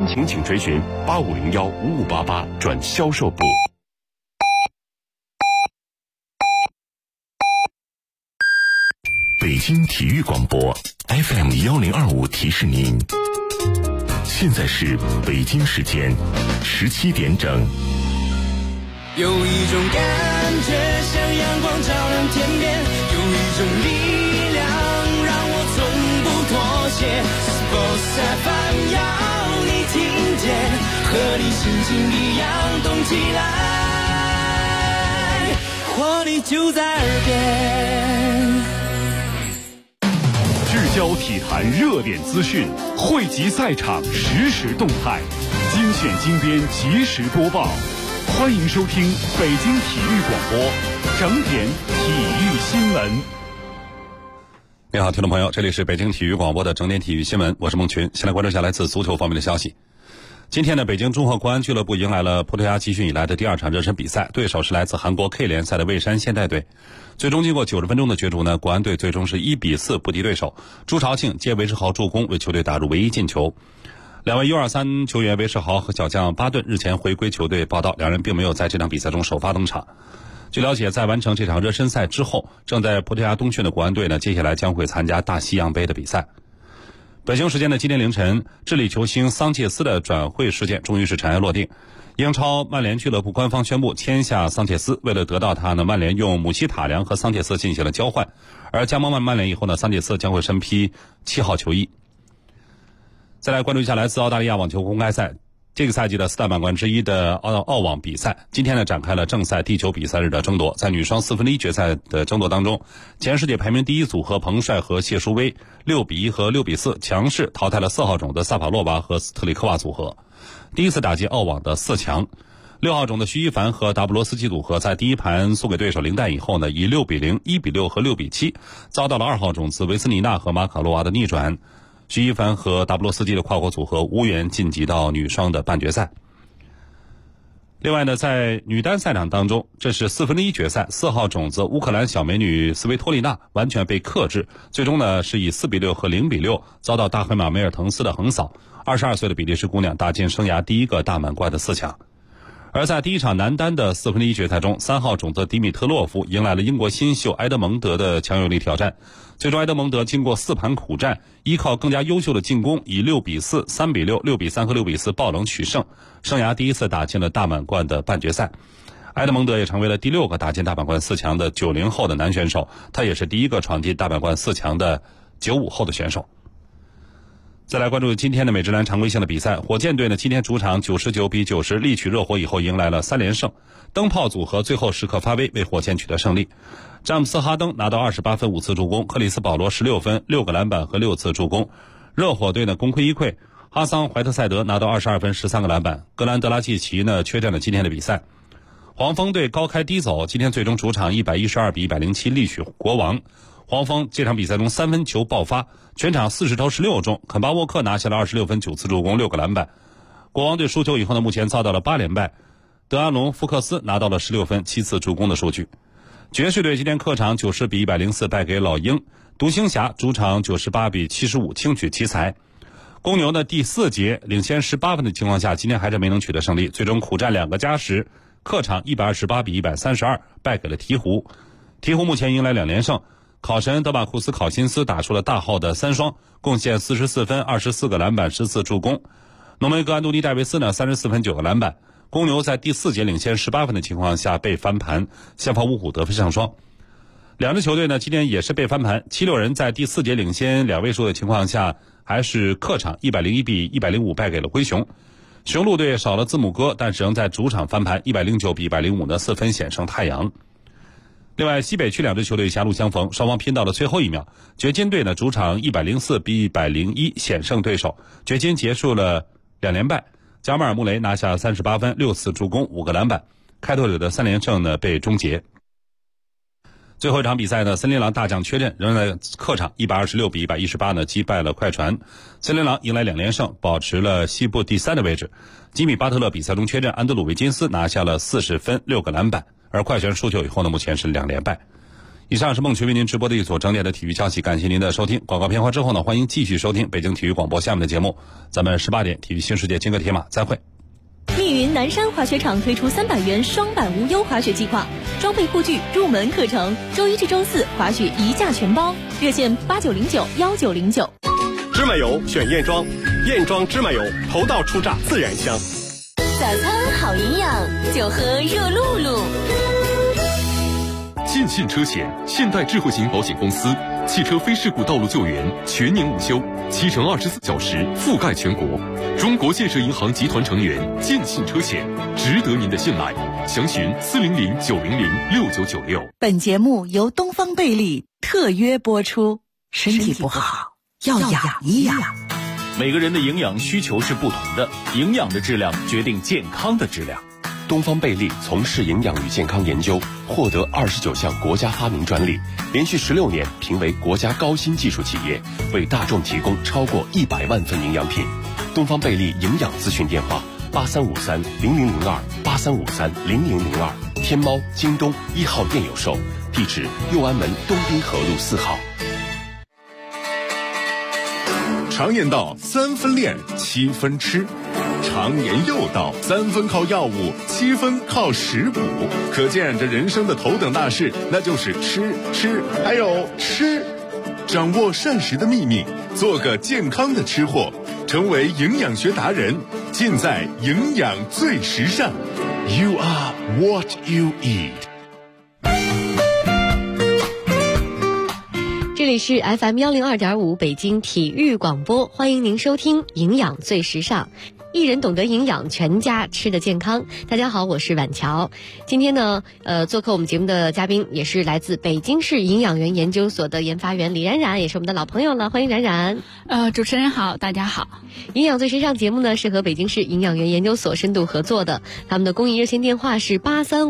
情请垂询85015588转销售部。北京体育广播 FM1025提示您，现在是北京时间17点整。 有一种感觉像阳光照亮天边，有一种力量让我从不妥协。Sports FM 要你听见，和你心情一样动起来，活力就在耳边。 聚焦体坛热点资讯，汇集赛场实时动态，精选精编及时播报。欢迎收听北京体育广播整点体育新闻。 你好，听众朋友，这里是北京体育广播的整点体育新闻，我是孟群。先来关注一下来自足球方面的消息。今天呢，北京中赫国安俱乐部迎来了葡萄牙集训以来的第2场热身比赛，对手是来自韩国 K 联赛的蔚山现代队。最终经过90分钟的角逐呢，国安队最终是1-4不敌对手。朱朝庆接韦世豪助攻，为球队打入唯一进球。两位 U23 球员韦世豪和小将巴顿日前回归球队报道，两人并没有在这场比赛中首发登场。据了解，在完成这场热身赛之后，正在葡萄牙冬训的国安队呢，接下来将会参加大西洋杯的比赛。北京时间的今天凌晨，智利球星桑切斯的转会事件终于是尘埃落定。英超曼联俱乐部官方宣布签下桑切斯，为了得到他呢，曼联用姆希塔良和桑切斯进行了交换，而加盟曼联以后呢，桑切斯将会身披7号球衣。再来关注一下来自澳大利亚网球公开赛这个赛季的4大满贯之一的澳网比赛，今天呢展开了正赛第9比赛日的争夺。在女双4分之一决赛的争夺当中，前世界排名第一组合彭帅和谢淑薇6-1和6-4强势淘汰了4号种的萨帕洛娃和斯特里科娃组合，第一次打进澳网的4强。6号种的徐一凡和达布罗斯基组合在第一盘输给对手零蛋以后呢，以6-0、1-6和6-7遭到了2号种子维斯尼娜和马卡洛娃的逆转。徐一凡和达布罗斯基的跨国组合无缘晋级到女双的半决赛。另外呢，在女单赛场当中，这是4分之一决赛，4号种子乌克兰小美女斯维托利娜完全被克制，最终呢是以4-6和0-6遭到大黑马梅尔滕斯的横扫。22岁的比利时姑娘打进生涯第一个大满贯的4强。而在第一场男单的4分之一决赛中，3号种子迪米特洛夫迎来了英国新秀埃德蒙德的强有力挑战。最终埃德蒙德经过4盘苦战，依靠更加优秀的进攻，以6-4、3-6、6-3和6-4爆冷取胜，生涯第一次打进了大满贯的半决赛。埃德蒙德也成为了第6个打进大满贯4强的90后的男选手，他也是第一个闯进大满贯4强的95后的选手。再来关注今天的美职篮常规性的比赛，火箭队呢今天主场99-90力取热火以后迎来了3连胜，灯泡组合最后时刻发威，为火箭取得胜利。詹姆斯哈登拿到28分5次助攻，克里斯保罗16分6个篮板和6次助攻。热火队呢功亏一篑，哈桑怀特塞德拿到22分13个篮板，格兰德拉季奇呢缺阵了今天的比赛。黄蜂队高开低走，今天最终主场112-107力取国王。黄蜂这场比赛中3分球爆发，全场40投16中，肯巴沃克拿下了26分9次助攻6个篮板。国王队输球以后呢，目前遭到了8连败，德阿隆福克斯拿到了16分7次助攻的数据。爵士队今天客场90-104败给老鹰，独行侠主场98-75轻取奇才。公牛呢第4节领先18分的情况下，今天还是没能取得胜利，最终苦战2个加时，客场128-132败给了鹈鹕。鹈鹕目前迎来2连胜，考神德马库斯考辛斯打出了大号的3双，贡献44分24个篮板10次助攻。浓眉格安东尼戴维斯呢34分9个篮板。公牛在第4节领先18分的情况下被翻盘，先发五虎得分上双。两支球队呢今天也是被翻盘，76人在第4节领先2位数的情况下，还是客场101-105败给了灰熊。雄鹿队少了字母哥，但是仍在主场翻盘109-105的4分险胜太阳。另外，西北区两支球队狭路相逢，双方拼到了最后一秒。掘金队呢主场104-101险胜对手，掘金结束了2连败。加马尔穆雷拿下38分6次助攻5个篮板，开拓者的3连胜呢被终结。最后一场比赛呢，森林狼大将缺阵，仍然在客场126-118呢击败了快船。森林狼迎来2连胜，保持了西部第3的位置。吉米巴特勒比赛中缺阵，安德鲁维金斯拿下了40分6个篮板，而快船输球以后呢，目前是2连败。 以上是孟群为您直播的一组整点的体育消息，感谢您的收听。广告片花之后呢，欢迎继续收听北京体育广播下面的节目。咱们18点体育新世界金戈铁马再会。 密云南山滑雪场推出300元双板无忧滑雪计划，装备护具、入门课程，周一至周四滑雪一价全包，热线89091909。 芝麻油选燕庄，燕庄芝麻油头道初榨自然香。 早餐好营养，就喝热露露。 建信车险现代智慧型保险公司，汽车非事故道路救援全年无休，7乘24小时覆盖全国。中国建设银行集团成员，建信车险值得您的信赖。详询400-900-6996。 本节目由东方贝利特约播出。身体不好要养一养。 每个人的营养需求是不同的，营养的质量决定健康的质量。 东方贝利从事营养与健康研究，获得29项国家发明专利，连续16年评为国家高新技术企业，为大众提供超过100万份营养品。东方贝利营养咨询电话8353-0002，8353-0002，天猫、京东1号店有售，地址右安门东滨河路4号。 常言道3分练7分吃，常言又道3分靠药物7分靠食补，可见这人生的头等大事那就是吃还有吃。掌握膳食的秘密，做个健康的吃货，成为营养学达人，尽在营养最时尚。 You are what you eat。 这里是 FM102.5 北京体育广播，欢迎您收听营养最时尚，一人懂得营养，全家吃得健康。大家好，我是婉乔。今天呢，做客我们节目的嘉宾也是来自北京市营养园研究所的研发员李冉冉，也是我们的老朋友了，欢迎冉冉。 主持人好，大家好。 营养最时尚节目呢是和北京市营养园研究所深度合作的，他们的公益热线电话是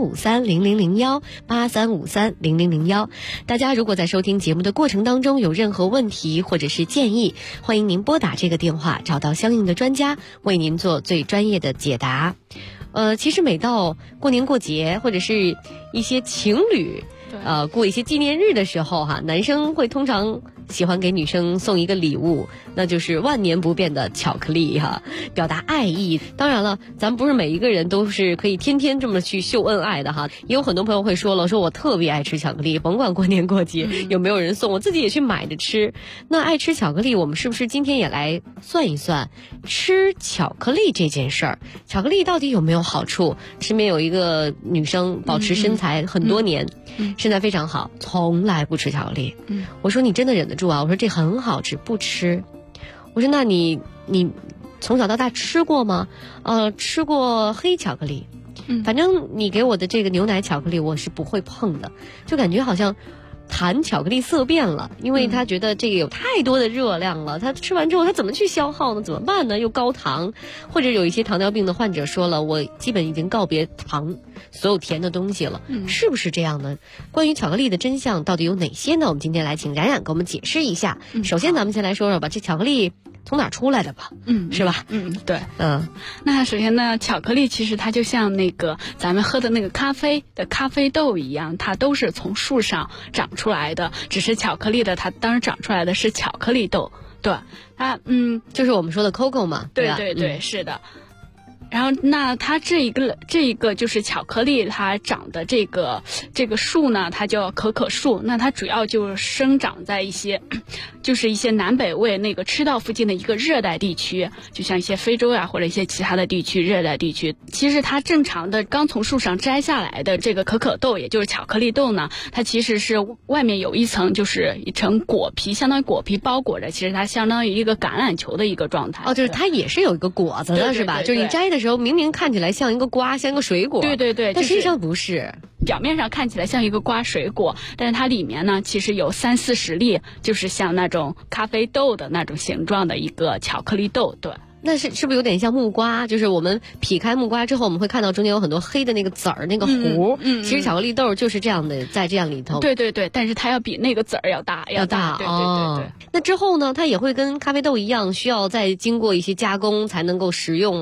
8353-0001，8353-0001。大家如果在收听节目的过程当中有任何问题或者是建议，欢迎您拨打这个电话，找到相应的专家为您做最专业的解答。其实每到过年过节或者是一些情侣过一些纪念日的时候男生会通常喜欢给女生送一个礼物，那就是万年不变的巧克力表达爱意。当然了，咱们不是每一个人都是可以天天这么去秀恩爱的也有很多朋友会说了，说我特别爱吃巧克力，甭管过年过节有没有人送，我自己也去买着吃。那爱吃巧克力，我们是不是今天也来算一算吃巧克力这件事儿？巧克力到底有没有好处？身边有一个女生保持身材很多年，身材非常好，从来不吃巧克力。我说你真的忍得住啊？我说这很好吃，不吃。我说那你从小到大吃过吗？吃过黑巧克力，反正你给我的这个牛奶巧克力我是不会碰的，就感觉好像谈巧克力色变了，因为他觉得这个有太多的热量了，他吃完之后他怎么去消耗呢？怎么办呢？又高糖，或者有一些糖尿病的患者说了，我基本已经告别糖，所有甜的东西了，是不是这样呢？关于巧克力的真相到底有哪些呢？我们今天来请冉冉给我们解释一下。首先咱们先来说说吧，这巧克力从哪出来的吧？是吧？ 对。那首先呢，巧克力其实它就像那个咱们喝的那个咖啡的咖啡豆一样，它都是从树上长出来的，只是巧克力的它当时长出来的是巧克力豆。对，它就是我们说的 cocoa 嘛。 对对对，是的。然后那它这一个就是巧克力，它长的这个树呢，它叫可可树。那它主要就是生长在一些南北纬那个赤道附近的一个热带地区，就像一些非洲或者一些其他的地区，热带地区。其实它正常的刚从树上摘下来的这个可可豆，也就是巧克力豆呢，它其实是外面有一层就是一层果皮，相当于果皮包裹着，其实它相当于一个橄榄球的一个状态。 就是它也是有一个果子的， 对是吧？就是你摘的时候明明看起来像一个瓜，像一个水果。 对对对， 但实际上不是。 表面上看起来像一个瓜水果，但是它里面呢其实有30-40粒，就是像那种咖啡豆的那种形状的一个巧克力豆。对， 那是不是有点像木瓜？就是我们劈开木瓜之后，我们会看到中间有很多黑的那个籽儿，那个核。其实巧克力豆就是这样的，在这样里头。 对对对，但是它要比那个籽儿要大。对对对对。 那之后呢，它也会跟咖啡豆一样，需要再经过一些加工才能够食用。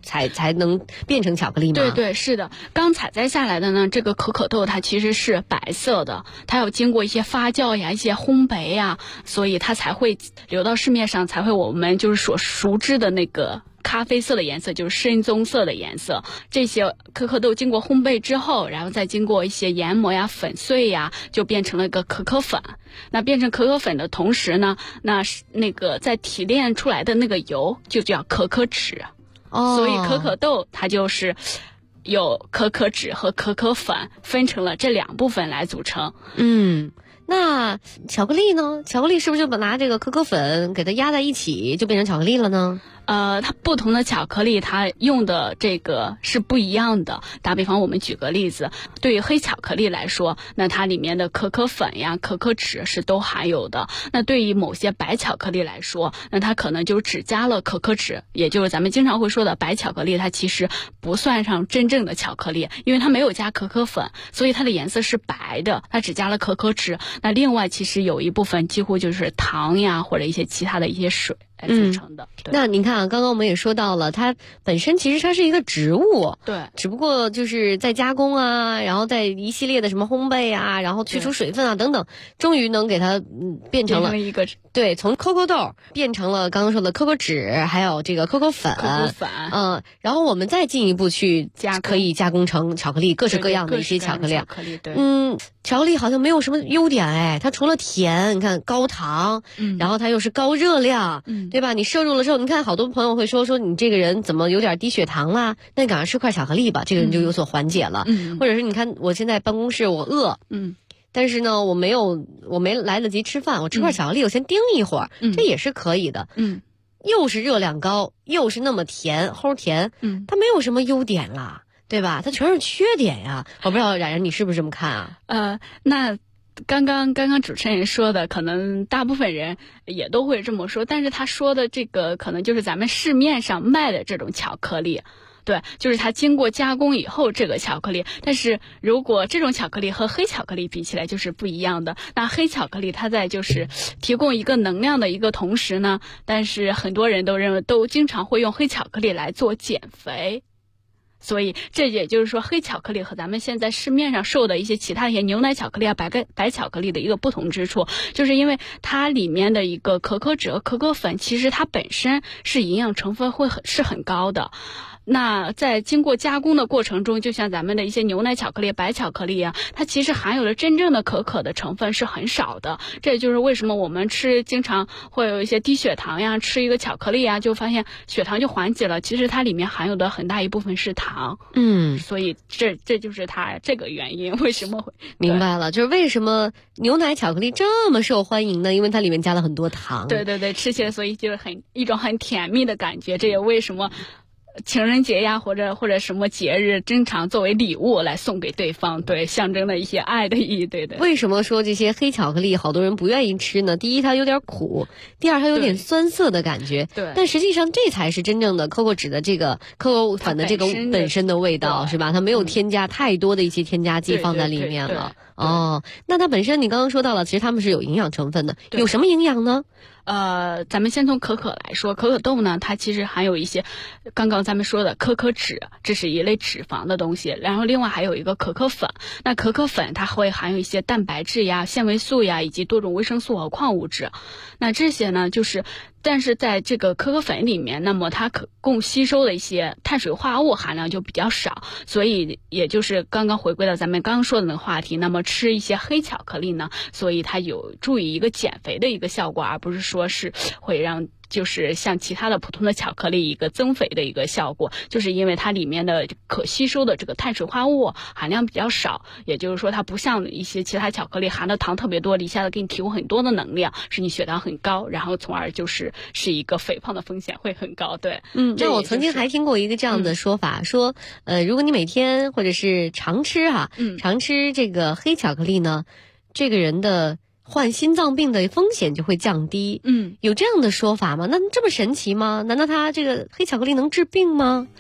才能变成巧克力吗？ 对对，是的。刚采摘下来的呢，这个可可豆它其实是白色的，它要经过一些发酵呀、一些烘焙呀，所以它才会流到市面上，才会我们就是所熟知的那个咖啡色的颜色，就是深棕色的颜色。这些可可豆经过烘焙之后，然后再经过一些研磨呀、粉碎呀，就变成了一个可可粉。那变成可可粉的同时呢，那个在提炼出来的那个油就叫可可脂。所以可可豆它就是有可可脂和可可粉分成了这两部分来组成。 那巧克力呢？巧克力是不是就拿这个可可粉给它压在一起就变成巧克力了呢？ 它不同的巧克力它用的这个是不一样的。打比方我们举个例子，对于黑巧克力来说，那它里面的可可粉呀、可可脂是都含有的。那对于某些白巧克力来说，那它可能就只加了可可脂，也就是咱们经常会说的白巧克力，它其实不算上真正的巧克力，因为它没有加可可粉，所以它的颜色是白的，它只加了可可脂。那另外其实有一部分几乎就是糖呀或者一些其他的一些水组成的。 那您看啊，刚刚我们也说到了，它本身其实它是一个植物， 对， 只不过就是在加工啊，然后在一系列的什么烘焙啊，然后去除水分啊等等，终于能给它变成了一个， 对，从可可豆变成了刚刚说的可可脂，还有这个可可粉，然后我们再进一步去可以加工成巧克力，各式各样的一些巧克力。巧克力好像没有什么优点哎，它除了甜，你看高糖，然后它又是高热量，对吧？你摄入了之后，你看好多朋友会说你这个人怎么有点低血糖啦？那你赶快吃块巧克力吧，这个人就有所缓解了。或者是你看我现在办公室我饿，但是呢我没来得及吃饭，我吃块巧克力，我先盯一会儿，这也是可以的。又是热量高，又是那么甜，齁甜，它没有什么优点啦。对吧？它全是缺点呀！我不知道冉冉你是不是这么看啊？ 那刚刚主持人说的，可能大部分人也都会这么说，但是他说的这个可能就是咱们市面上卖的这种巧克力。对，就是它经过加工以后这个巧克力，但是如果这种巧克力和黑巧克力比起来就是不一样的。那黑巧克力它在就是提供一个能量的一个同时呢，但是很多人都经常会用黑巧克力来做减肥。所以这也就是说，黑巧克力和咱们现在市面上售的一些其他一些牛奶巧克力啊、白巧克力的一个不同之处，就是因为它里面的一个可可脂、可可粉，其实它本身是营养成分是很高的。那在经过加工的过程中，就像咱们的一些牛奶巧克力、白巧克力啊，它其实含有了真正的可可的成分是很少的。这也就是为什么我们经常会有一些低血糖呀，吃一个巧克力呀，就发现血糖就缓解了。其实它里面含有的很大一部分是糖。所以这就是它这个原因，为什么会明白了，就是为什么牛奶巧克力这么受欢迎呢？因为它里面加了很多糖。 对对对，吃起来所以就是一种很甜蜜的感觉。这也为什么情人节呀，或者什么节日，经常作为礼物来送给对方，对，象征了一些爱的意义，对的。 为什么说这些黑巧克力好多人不愿意吃呢？第一，它有点苦；第二，它有点酸涩的感觉。 对。 但实际上，这才是真正的可可脂的这个可可粉的这个本身的味道，是吧？它没有添加太多的一些添加剂放在里面了。那它本身你刚刚说到了，其实它们是有营养成分的，有什么营养呢？ 咱们先从可可来说，可可豆呢，它其实含有一些刚刚咱们说的可可脂，这是一类脂肪的东西，然后另外还有一个可可粉。那可可粉它会含有一些蛋白质呀、纤维素呀，以及多种维生素和矿物质。那这些呢，但是在这个可可粉里面，那么它可供吸收的一些碳水化合物含量就比较少，所以也就是刚刚回归到咱们刚刚说的那个话题，那么吃一些黑巧克力呢，所以它有助于一个减肥的一个效果，而不是说是会让就是像其他的普通的巧克力一个增肥的一个效果，就是因为它里面的可吸收的这个碳水化合物含量比较少，也就是说它不像一些其他巧克力含的糖特别多，一下子给你提供很多的能量，使你血糖很高，然后从而是一个肥胖的风险会很高。对， 那我曾经还听过一个这样的说法，说如果你每天或者是常吃这个黑巧克力呢，这个人的患心脏病的风险就会降低。 嗯， 有这样的说法吗？那这么神奇吗？难道它这个黑巧克力能治病吗？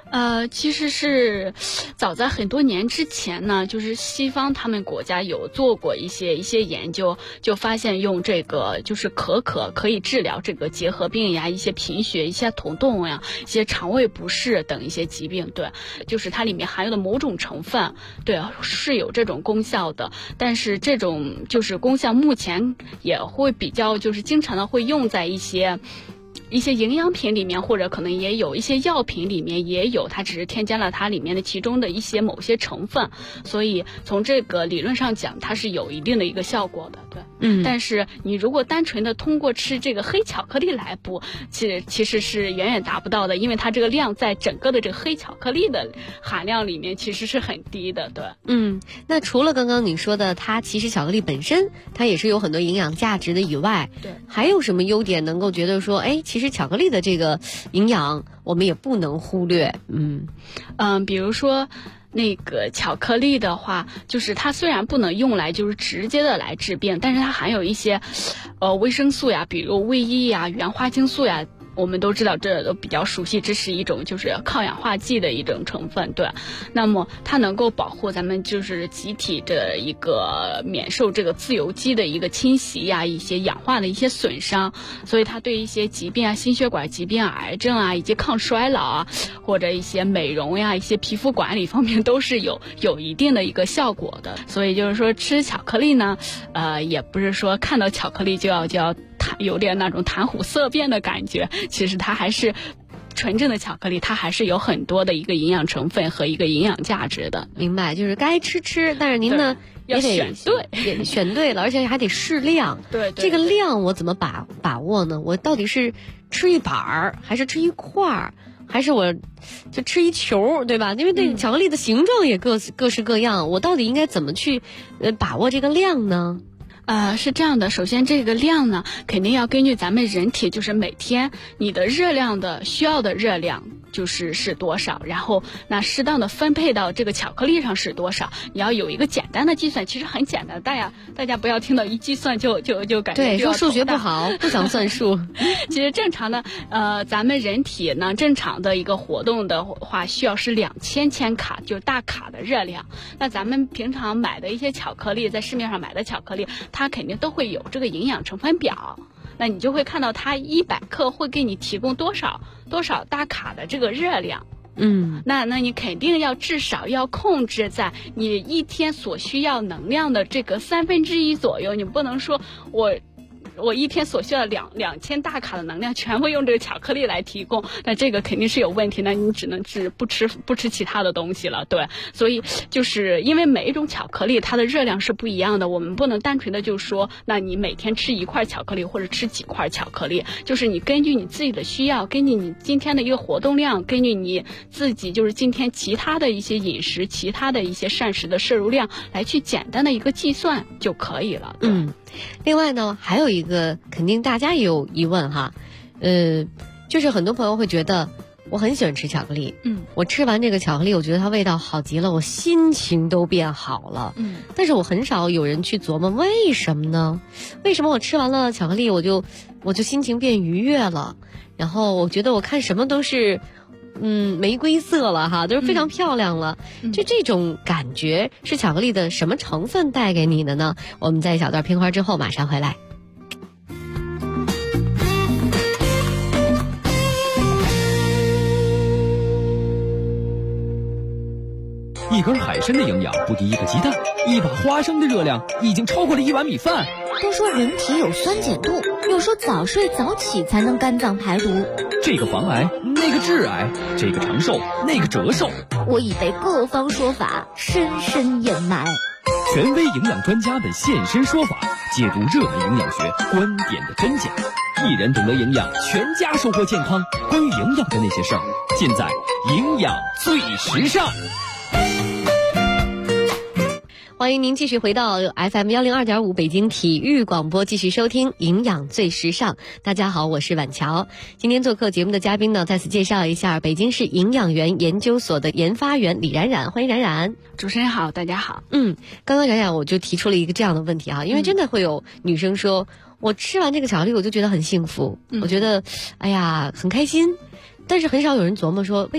其实是早在很多年之前呢，就是西方他们国家有做过一些研究，就发现用这个就是可以治疗这个结核病呀、一些贫血、一些头痛呀、一些肠胃不适等一些疾病。对，就是它里面含有的某种成分，对，是有这种功效的。但是这种就是功效目前也会比较就是经常的会用在一些营养品里面，或者可能也有一些药品里面也有，它只是添加了它里面的其中的一些某些成分，所以从这个理论上讲，它是有一定的一个效果的，对。但是你如果单纯的通过吃这个黑巧克力来补，其实是远远达不到的，因为它这个量在整个的这个黑巧克力的含量里面其实是很低的，对。 那除了刚刚你说的，它其实巧克力本身它也是有很多营养价值的以外， 对， 还有什么优点能够觉得说，其实巧克力的这个营养我们也不能忽略？ 比如说那个巧克力的话，就是它虽然不能用来就是直接的来治病，但是它含有一些维生素呀，比如维 E 呀、原花青素呀。我们都知道，这都比较熟悉，这是一种就是抗氧化剂的一种成分，对。那么它能够保护咱们就是集体的一个免受这个自由基的一个侵袭呀，一些氧化的一些损伤，所以它对一些疾病啊、心血管疾病啊、癌症啊，以及抗衰老啊，或者一些美容呀、一些皮肤管理方面都是有一定的一个效果的。所以就是说吃巧克力呢，也不是说看到巧克力就要有点那种谈虎色变的感觉，其实它还是纯正的巧克力，它还是有很多的一个营养成分和一个营养价值的。 明白，就是该吃，但是您呢要选对， 也选对了，而且还得适量。 对， 这个量我怎么把握呢？我到底是吃一板儿，还是吃一块儿，还是我就吃一球，对吧？因为这个巧克力的形状也各式各样，我到底应该怎么去把握这个量呢？ 是这样的，首先这个量呢，肯定要根据咱们人体就是每天你的热量的需要的热量是多少，然后那适当的分配到这个巧克力上是多少，你要有一个简单的计算，其实很简单，大家不要听到一计算就感觉对，说数学不好，不想算数。 其实正常的咱们人体呢正常的一个活动的话，需要是2000千卡，就是大卡的热量。那咱们平常买的一些巧克力，在市面上买的巧克力，它肯定都会有这个营养成分表，那你就会看到它100克会给你提供多少大卡的这个热量。那你肯定要至少要控制在你一天所需要能量的这个1/3左右，你不能说我一天所需要2000大卡的能量全部用这个巧克力来提供，那这个肯定是有问题，那你只能不吃其他的东西了，对。所以就是因为每一种巧克力它的热量是不一样的，我们不能单纯的就说那你每天吃一块巧克力或者吃几块巧克力，就是你根据你自己的需要，根据你今天的一个活动量，根据你自己就是今天其他的一些饮食、其他的一些膳食的摄入量来去简单的一个计算就可以了。 另外呢，还有一个肯定大家也有疑问哈，就是很多朋友会觉得我很喜欢吃巧克力，我吃完这个巧克力，我觉得它味道好极了，我心情都变好了，但是我很少有人去琢磨为什么呢？为什么我吃完了巧克力，我就心情变愉悦了，然后我觉得我看什么都是玫瑰色了哈，都是非常漂亮了。就这种感觉是巧克力的什么成分带给你的呢？我们在一小段片花之后马上回来。 一根海参的营养不敌一个鸡蛋，一把花生的热量已经超过了1碗米饭。 都说人体有酸碱度，又说早睡早起才能肝脏排毒。 这个防癌，那个致癌，这个长寿，那个折寿。 我已被各方说法深深掩埋。 权威营养专家的现身说法，解读热门营养学观点的真假。一人懂得营养，全家收获健康。关于营养的那些事儿，尽在营养最时尚。 欢迎您继续回到 FM 102.5北京体育广播，继续收听营养最时尚。大家好，我是婉乔。今天做客节目的嘉宾呢，再次介绍一下北京市营养园研究所的研发员李冉冉，欢迎冉冉。 主持人好，大家好。 刚刚冉冉我就提出了一个这样的问题啊，因为真的会有女生说，我吃完这个巧克力我就觉得很幸福，我觉得哎呀很开心，但是很少有人琢磨说为什么。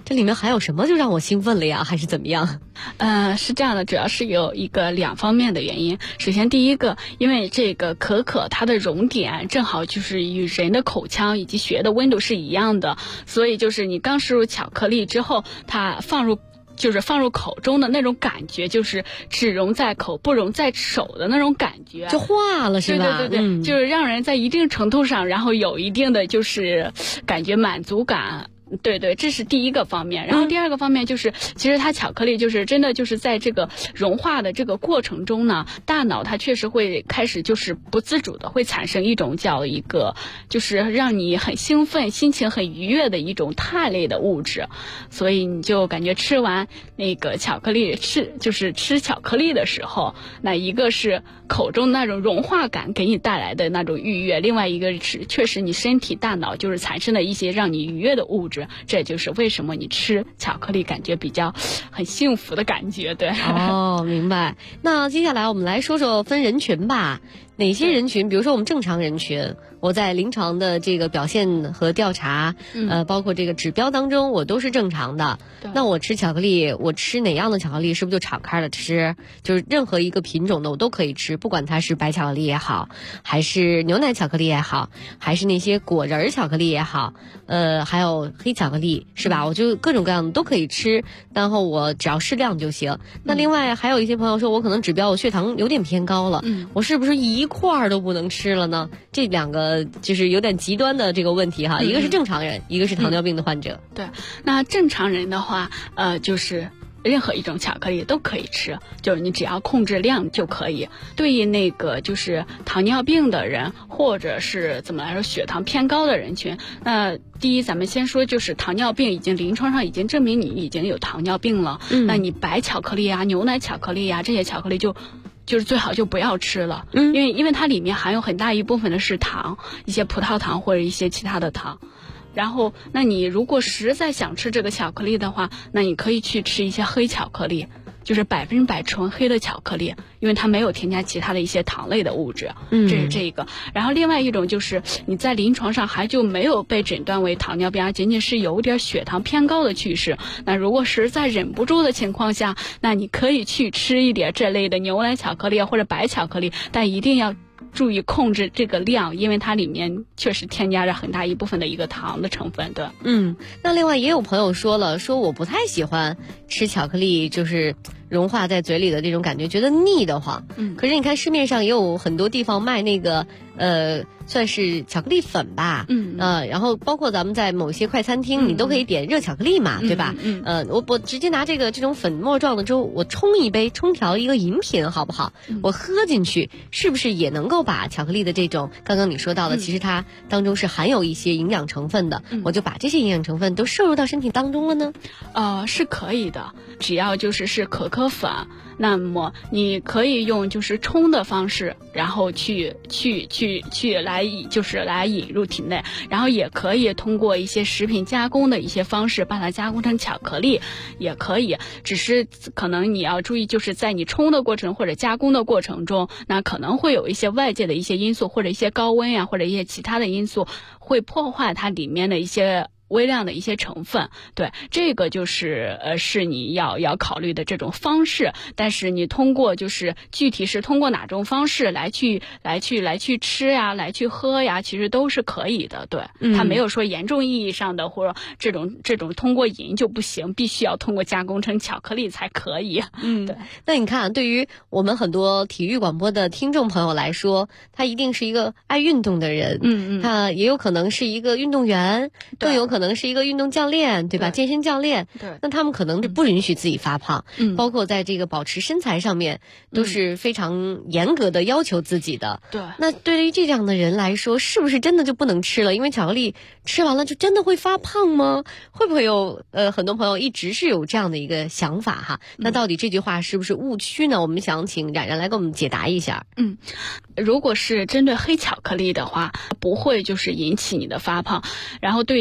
这里面还有什么就让我兴奋了呀，还是怎么样？ 是这样的，主要是有两方面的原因。首先第一个，因为这个可可它的熔点正好就是与人的口腔以及血液的温度是一样的，所以就是你刚摄入巧克力之后，它放入口中的那种感觉，就是只溶在口不溶在手的那种感觉， 就化了是吧？ 对，就是让人在一定程度上，然后有一定的就是感觉满足感。对，这是第一个方面。然后第二个方面就是，其实它巧克力就是真的就是在这个融化的这个过程中呢，大脑它确实会开始就是不自主的会产生一种叫一个就是让你很兴奋、心情很愉悦的一种肽类的物质，所以你就感觉吃完那个巧克力吃巧克力的时候，那一个是口中那种融化感给你带来的那种愉悦，另外一个是确实你身体大脑就是产生了一些让你愉悦的物质。这就是为什么你吃巧克力感觉比较很幸福的感觉，对。 哦，明白。那接下来我们来说说分人群吧。哪些人群？比如说我们正常人群，我在临床的这个表现和调查，包括这个指标当中，我都是正常的。那我吃巧克力，我吃哪样的巧克力，是不是就敞开了吃？就是任何一个品种的我都可以吃，不管它是白巧克力也好，还是牛奶巧克力也好，还是那些果仁巧克力也好，还有黑巧克力，是吧？我就各种各样的都可以吃，然后我只要适量就行。那另外还有一些朋友说，我可能指标我血糖有点偏高了，我是不是一块都不能吃了呢？这两个就是有点极端的这个问题哈，一个是正常人，一个是糖尿病的患者。 对，那正常人的话，就是任何一种巧克力都可以吃，就是你只要控制量就可以。对于那个就是糖尿病的人，或者是怎么来说血糖偏高的人群，那第一咱们先说就是糖尿病临床上已经证明你已经有糖尿病了，那你白巧克力啊、牛奶巧克力啊这些巧克力就是最好就不要吃了，因为它里面含有很大一部分的是糖，一些葡萄糖或者一些其他的糖。然后那你如果实在想吃这个巧克力的话，那你可以去吃一些黑巧克力，就是100%纯黑的巧克力，因为它没有添加其他的一些糖类的物质，这是这个。然后另外一种就是你在临床上还就没有被诊断为糖尿病，而仅仅是有点血糖偏高的趋势，那如果实在忍不住的情况下，那你可以去吃一点这类的牛奶巧克力或者白巧克力，但一定要注意控制这个量，因为它里面确实添加着很大一部分的一个糖的成分，对。 那另外也有朋友说我不太喜欢吃巧克力，就是融化在嘴里的这种感觉，觉得腻得慌。可是你看市面上也有很多地方卖那个算是巧克力粉吧，然后包括咱们在某些快餐厅，你都可以点热巧克力嘛，对吧？我直接拿这种粉末状的之后，我冲一杯，冲调一个饮品，好不好？我喝进去，是不是也能够把巧克力的这种刚刚你说到的，其实它当中是含有一些营养成分的，我就把这些营养成分都摄入到身体当中了呢？ 是可以的，只要是可可粉，那么你可以用就是冲的方式，然后去来引入体内，然后也可以通过一些食品加工的一些方式把它加工成巧克力，也可以。只是可能你要注意，就是在你冲的过程或者加工的过程中，那可能会有一些外界的一些因素，或者一些高温呀，或者一些其他的因素，会破坏它里面的一些微量的一些成分。对，这个就是是你要考虑的这种方式。但是你通过就是具体是通过哪种方式来去吃呀，来去喝呀，其实都是可以的。对，它没有说严重意义上的或者这种通过饮就不行，必须要通过加工成巧克力才可以。对。 那你看，对于我们很多体育广播的听众朋友来说，他一定是一个爱运动的人，他也有可能是一个运动员，更有可能是一个运动教练，对吧？健身教练， 对， 那他们可能是不允许自己发胖，包括在这个保持身材上面都是非常严格的要求自己的。 对， 那对于这样的人来说，是不是真的就不能吃了？因为巧克力吃完了就真的会发胖吗？会不会有很多朋友一直是有这样的一个想法哈？那到底这句话是不是误区呢？我们想请冉冉来给我们解答一下。 如果是针对黑巧克力的话，不会就是引起你的发胖。然后对于一些运动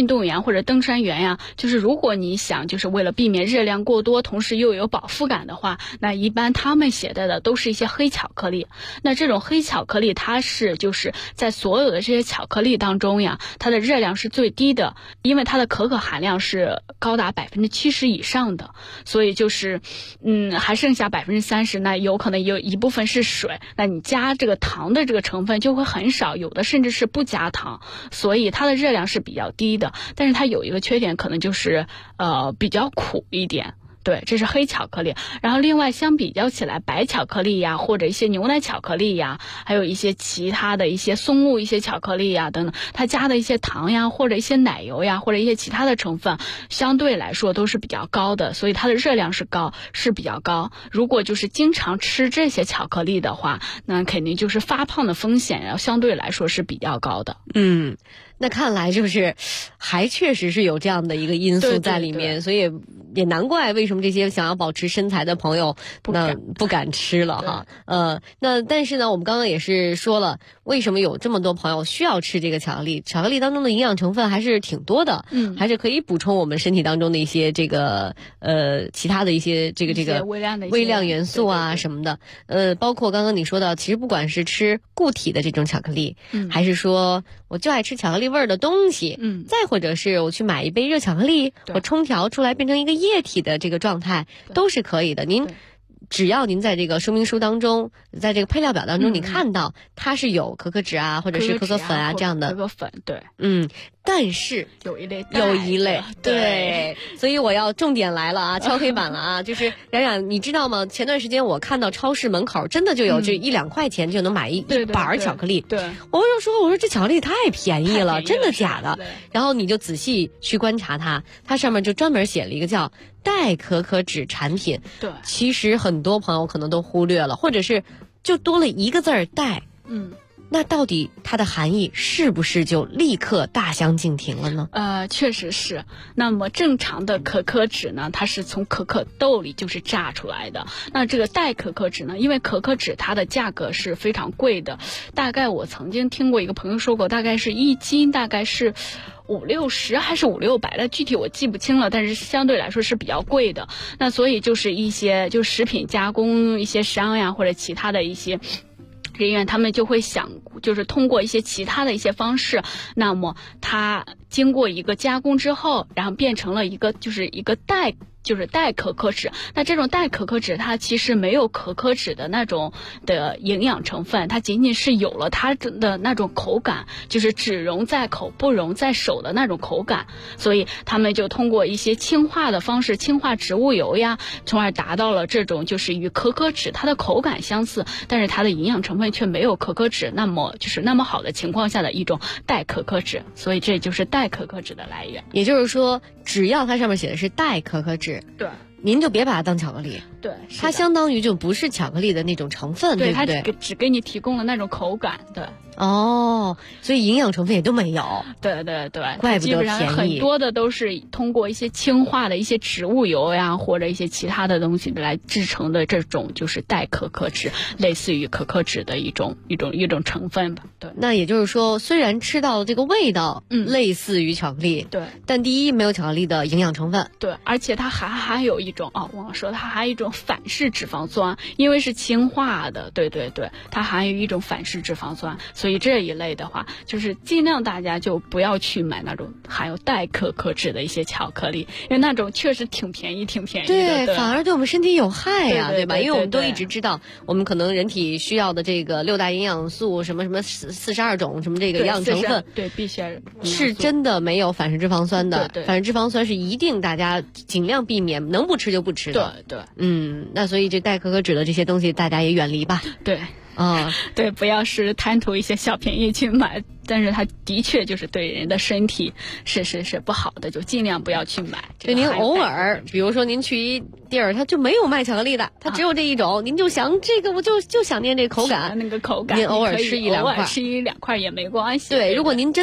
动员或者登山员呀，就是如果你想就是为了避免热量过多，同时又有饱腹感的话，那一般他们携带的都是一些黑巧克力。那这种黑巧克力它是就是在所有的这些巧克力当中呀，它的热量是最低的，因为它的可可含量是高达70%以上的，所以就是还剩下30%，那有可能有一部分是水，那你加这个糖的这个成分就会很少，有的甚至是不加糖，所以它的热量是比较低的。但是它有一个缺点，可能就是比较苦一点。对，这是黑巧克力。然后另外相比较起来，白巧克力呀，或者一些牛奶巧克力呀，还有一些其他的一些松露一些巧克力呀等等，它加的一些糖呀，或者一些奶油呀，或者一些其他的成分，相对来说都是比较高的，所以它的热量是比较高。如果就是经常吃这些巧克力的话，那肯定就是发胖的风险要相对来说是比较高的。 那看来就是还确实是有这样的一个因素在里面，所以也难怪为什么这些想要保持身材的朋友不敢吃了哈。那但是呢，我们刚刚也是说了，为什么有这么多朋友需要吃这个巧克力？巧克力当中的营养成分还是挺多的，还是可以补充我们身体当中的一些这个其他的一些这个微量元素啊什么的。包括刚刚你说到，其实不管是吃固体的这种巧克力，还是说我就爱吃巧克力味儿的东西，再或者是我去买一杯热巧克力，我冲调出来变成一个液体的这个状态，都是可以的。只要您在这个说明书当中，在这个配料表当中，你看到它是有可可脂啊，或者是可可粉啊这样的。 可可粉，对， 但是有一类， 对，所以我要重点来了啊，敲黑板了啊，就是冉冉，你知道吗？前段时间我看到超市门口真的就有这1-2块钱就能买一板巧克力， 对， 我就说这巧克力太便宜了，真的假的？然后你就仔细去观察它上面就专门写了一个叫代可可脂产品， 对， 其实很多朋友可能都忽略了，或者是就多了一个字儿代，那到底它的含义是不是就立刻大相径庭了呢？ 确实是。那么正常的可可脂呢，它是从可可豆里就是榨出来的。那这个代可可脂呢，因为可可脂它的价格是非常贵的，大概我曾经听过一个朋友说过，大概是1斤大概是560还是500-600的，具体我记不清了，但是相对来说是比较贵的。那所以就是一些就食品加工一些商呀，或者其他的一些人员，他们就会想就是通过一些其他的一些方式，那么它经过一个加工之后，然后变成了一个代可可脂。那这种代可可脂它其实没有可可脂的那种的营养成分，它仅仅是有了它的那种口感，就是只溶在口不溶在手的那种口感，所以他们就通过一些氢化的方式，氢化植物油呀，从而达到了这种就是与可可脂它的口感相似，但是它的营养成分却没有可可脂那么好的情况下的一种代可可脂，所以这就是代可可脂的来源。 也就是说，只要它上面写的是代可可脂， 对， 您就别把它当巧克力， 对， 它相当于就不是巧克力的那种成分，对不对？ 它只给你提供了那种口感，对。 所以营养成分也都没有。 对， 怪不得便宜。 基本上很多的都是通过一些氢化的一些植物油呀，或者一些其他的东西来制成的这种就是代可可脂，类似于可可脂的一种成分吧。对。 那也就是说，虽然吃到这个味道，类似于巧克力， 对， 但第一没有巧克力的营养成分， 对，而且它还有一种忘了说，它还有一种反式脂肪酸，因为是氢化的，对，它含有一种反式脂肪酸，所以这一类的话，就是尽量大家就不要去买那种含有代可可脂的一些巧克力，因为那种确实挺便宜的， 对，反而对我们身体有害呀，对吧？因为我们都对一直知道，我们可能人体需要的这个6大营养素，什么42种什么这个营养成分， 对，必须是真的没有反式脂肪酸的， 对， 反式脂肪酸是一定大家尽量避免，能不吃就不吃的， 对， 那所以这代可可脂的这些东西大家也远离吧， 对。对，不要是贪图一些小便宜去买，但是它的确就是对人的身体是不好的，就尽量不要去买。 就您偶尔，比如说您去一地儿，它就没有卖巧克力的，它只有这一种，您就想这个，我就想念这口感， 那个口感， 您偶尔吃1-2块， 吃1-2块也没关系。 对，如果您真